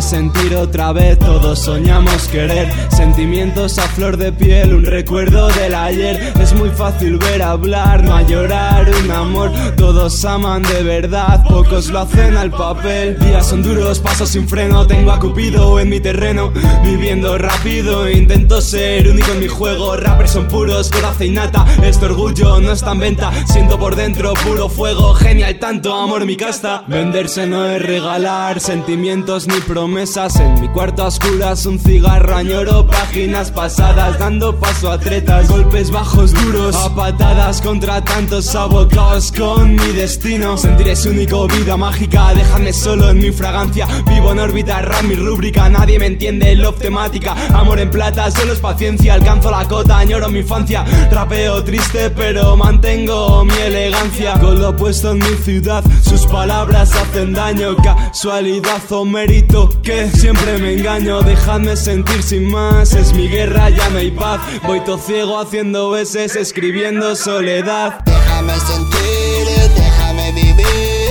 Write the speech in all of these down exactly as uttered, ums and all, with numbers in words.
Déjame sentir otra vez, todos soñamos querer. Sentimientos a flor de piel, un recuerdo del ayer. Es muy fácil ver hablar, no a llorar un amor. Todos aman de verdad, pocos lo hacen al papel. Días son duros, paso sin freno, tengo a Cupido en mi terreno. Viviendo rápido, intento ser único en mi juego. Rappers son puros, coraza innata, este orgullo no está en venta. Siento por dentro puro fuego, genial tanto amor mi casta. Venderse no es regalar, sentimientos ni promesas. En mi cuarto a oscuras un cigarro, añoro páginas pasadas. Dando paso a tretas, golpes bajos duros, a patadas contra tantos abocados con mi destino. Sentir es único, vida mágica, déjame solo en mi fragancia. Vivo en órbita, rap mi rúbrica, nadie me entiende, love temática. Amor en plata, solo es paciencia, alcanzo la cota, añoro mi infancia. Trapeo triste pero mantengo mi elegancia. Con lo puesto en mi ciudad, sus palabras hacen daño. Casualidad o mérito, que siempre me engaño. Dejadme sentir sin más, es mi guerra, ya no hay paz. Voy todo ciego haciendo veces, escribiendo soledad. Déjame sentir, déjame vivir.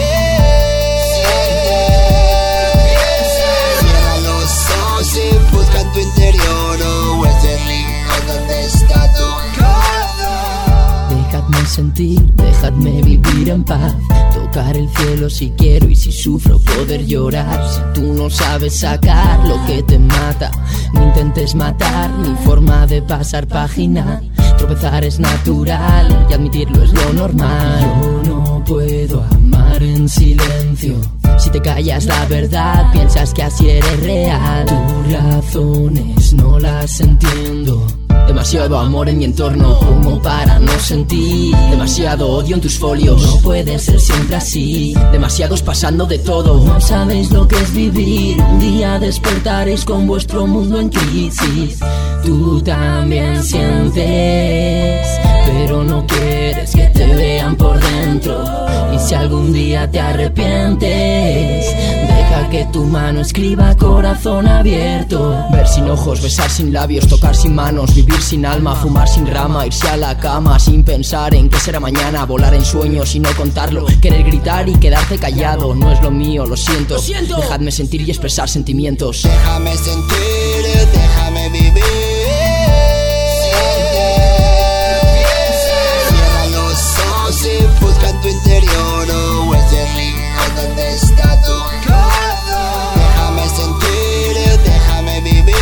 Cierra los ojos y busca en tu interior. Oh, es el rincón donde está tu corazón. Dejadme sentir, dejadme vivir en paz. Tocar el cielo si quiero y si sufro poder llorar. Si tú no sabes sacar lo que te mata, no intentes matar mi forma de pasar página. Tropezar es natural y admitirlo es lo normal. Yo no puedo amar en silencio. Si te callas la verdad, piensas que así eres real. Tus razones no las entiendo. Demasiado amor en mi entorno como para no sentir. Demasiado odio en tus folios, no puede ser siempre así. Demasiados pasando de todo, no sabéis lo que es vivir. Un día despertaréis con vuestro mundo en crisis. Tú también sientes, pero no quieres que te vean por dentro. Y si algún día te arrepientes, deja que tu mano escriba corazón abierto. Ver sin ojos, besar sin labios, tocar sin manos, vivir sin alma, fumar sin rama, irse a la cama sin pensar en qué será mañana, volar en sueños y no contarlo, querer gritar y quedarte callado. No es lo mío, lo siento, lo siento. Dejadme sentir y expresar sentimientos. Déjame sentir, déjame vivir. Cierra los ojos y busca en tu interior. Oh, es el rincón donde está tu corazón. Déjame sentir, déjame vivir.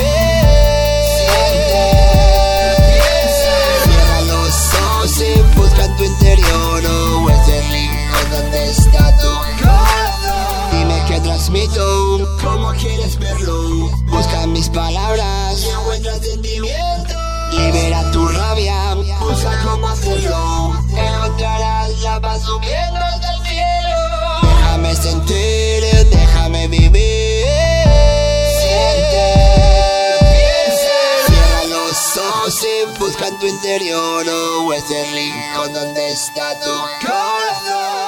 Cierra los ojos y busca en tu interior. Oh, es el rincón donde está tu corazón. Dime qué transmito, cómo quieres verlo. Busca mis palabras y encuentra sentimiento. Libera tu rabia, busca cómo hacerlo. Encontrarás la paz subiendo hasta el cielo. Déjame sentir, déjame vivir. Siente, piensa. Cierra los ojos y busca en tu interior. Oh, es el rincón donde está tu corazón.